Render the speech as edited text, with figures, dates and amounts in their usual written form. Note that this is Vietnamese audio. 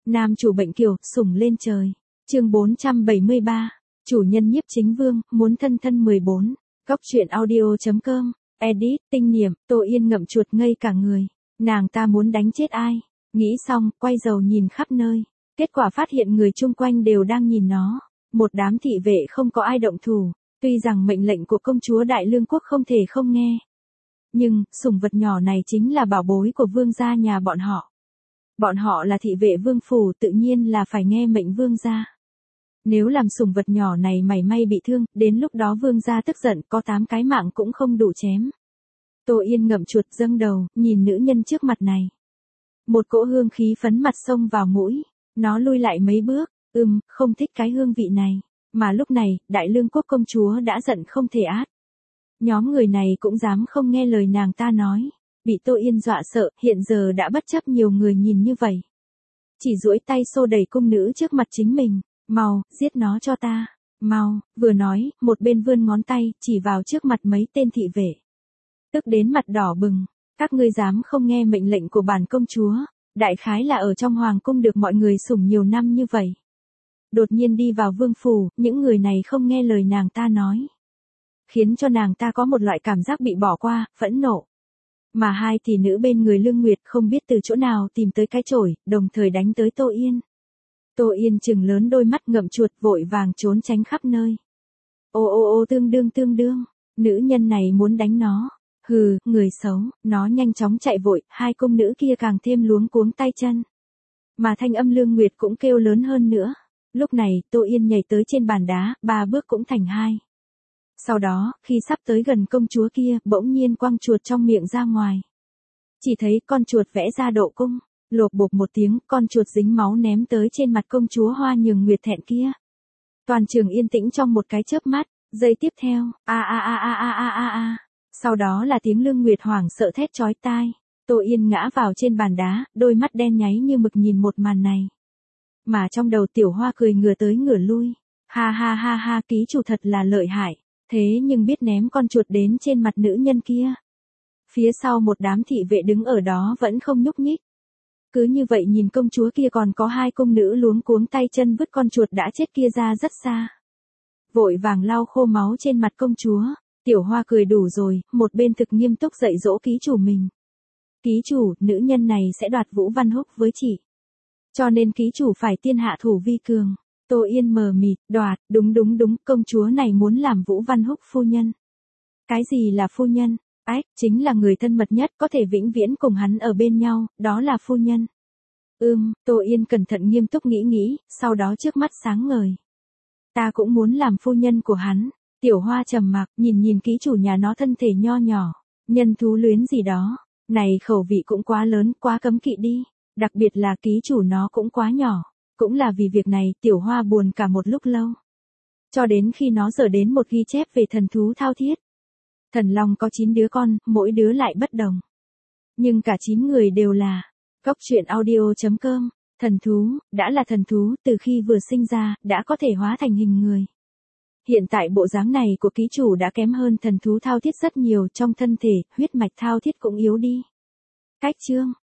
Nam chủ bệnh kiều, sủng lên trời. Chương 473. Chủ nhân Nhiếp Chính Vương, muốn thân thân 14. Góc truyện audio.com. Edit, tinh niệm, Tô Yên ngậm chuột ngây cả người. Nàng ta muốn đánh chết ai? Nghĩ xong, quay đầu nhìn khắp nơi. Kết quả phát hiện người chung quanh đều đang nhìn nó. Một đám thị vệ không có ai động thủ. Tuy rằng mệnh lệnh của công chúa Đại Lương Quốc không thể không nghe. Nhưng, sủng vật nhỏ này chính là bảo bối của vương gia nhà bọn họ. Bọn họ là thị vệ vương phủ, tự nhiên là phải nghe mệnh vương gia. Nếu làm sủng vật nhỏ này mảy may bị thương, đến lúc đó vương gia tức giận, có 8 cái mạng cũng không đủ chém. Tô Yên ngậm chuột dâng đầu, nhìn nữ nhân trước mặt này. Một cỗ hương khí phấn mặt xông vào mũi, nó lui lại mấy bước, không thích cái hương vị này. Mà lúc này, Đại Lương Quốc công chúa đã giận không thể át. Nhóm người này cũng dám không nghe lời nàng ta nói. Bị Tô Yên dọa sợ, hiện giờ đã bất chấp nhiều người nhìn như vậy. Chỉ duỗi tay xô đẩy cung nữ trước mặt chính mình. Mau, giết nó cho ta. Mau, vừa nói, một bên vươn ngón tay, chỉ vào trước mặt mấy tên thị vệ. Tức đến mặt đỏ bừng. Các ngươi dám không nghe mệnh lệnh của bản công chúa. Đại khái là ở trong hoàng cung được mọi người sủng nhiều năm như vậy. Đột nhiên đi vào vương phủ, những người này không nghe lời nàng ta nói. Khiến cho nàng ta có một loại cảm giác bị bỏ qua, phẫn nộ. Mà hai tỷ nữ bên người Lương Nguyệt không biết từ chỗ nào tìm tới cái chổi, đồng thời đánh tới Tô Yên. Tô Yên trừng lớn đôi mắt ngậm chuột vội vàng trốn tránh khắp nơi. Ô tương đương, nữ nhân này muốn đánh nó. Hừ, người xấu, nó nhanh chóng chạy vội, hai cung nữ kia càng thêm luống cuống tay chân. Mà thanh âm Lương Nguyệt cũng kêu lớn hơn nữa. Lúc này, Tô Yên nhảy tới trên bàn đá, 3 bước cũng thành 2. Sau đó, khi sắp tới gần công chúa kia, bỗng nhiên quăng chuột trong miệng ra ngoài. Chỉ thấy con chuột vẽ ra độ cung, lộp bộp một tiếng, con chuột dính máu ném tới trên mặt công chúa Hoa Nhường Nguyệt thẹn kia. Toàn trường yên tĩnh trong một cái chớp mắt, giây tiếp theo, a. Sau đó là tiếng Lương Nguyệt hoảng sợ thét chói tai. Tô Yên ngã vào trên bàn đá, đôi mắt đen nháy như mực nhìn một màn này. Mà trong đầu Tiểu Hoa cười ngửa tới ngửa lui. Ha, ký chủ thật là lợi hại. Thế nhưng biết ném con chuột đến trên mặt nữ nhân kia. Phía sau một đám thị vệ đứng ở đó vẫn không nhúc nhích. Cứ như vậy nhìn công chúa kia còn có 2 cung nữ luống cuống tay chân vứt con chuột đã chết kia ra rất xa. Vội vàng lau khô máu trên mặt công chúa. Tiểu Hoa cười đủ rồi, một bên thực nghiêm túc dạy dỗ ký chủ mình. Ký chủ, nữ nhân này sẽ đoạt Vũ Văn Húc với chị. Cho nên ký chủ phải tiên hạ thủ vi cường. Tô Yên mờ mịt, đoạt, đúng, công chúa này muốn làm Vũ Văn Húc phu nhân. Cái gì là phu nhân? Chính là người thân mật nhất có thể vĩnh viễn cùng hắn ở bên nhau, đó là phu nhân. Tô Yên cẩn thận nghiêm túc nghĩ, sau đó trước mắt sáng ngời. Ta cũng muốn làm phu nhân của hắn. Tiểu Hoa trầm mặc, nhìn ký chủ nhà nó thân thể nho nhỏ, nhân thú luyến gì đó. Này khẩu vị cũng quá lớn, quá cấm kỵ đi. Đặc biệt là ký chủ nó cũng quá nhỏ. Cũng là vì việc này, Tiểu Hoa buồn cả một lúc lâu. Cho đến khi nó dở đến một ghi chép về thần thú thao thiết. Thần long có 9 đứa con, mỗi đứa lại bất đồng. Nhưng cả 9 người đều là Góc truyện audio.com. Thần thú, đã là thần thú, từ khi vừa sinh ra, đã có thể hóa thành hình người. Hiện tại bộ dáng này của ký chủ đã kém hơn thần thú thao thiết rất nhiều, trong thân thể, huyết mạch thao thiết cũng yếu đi. Cách chương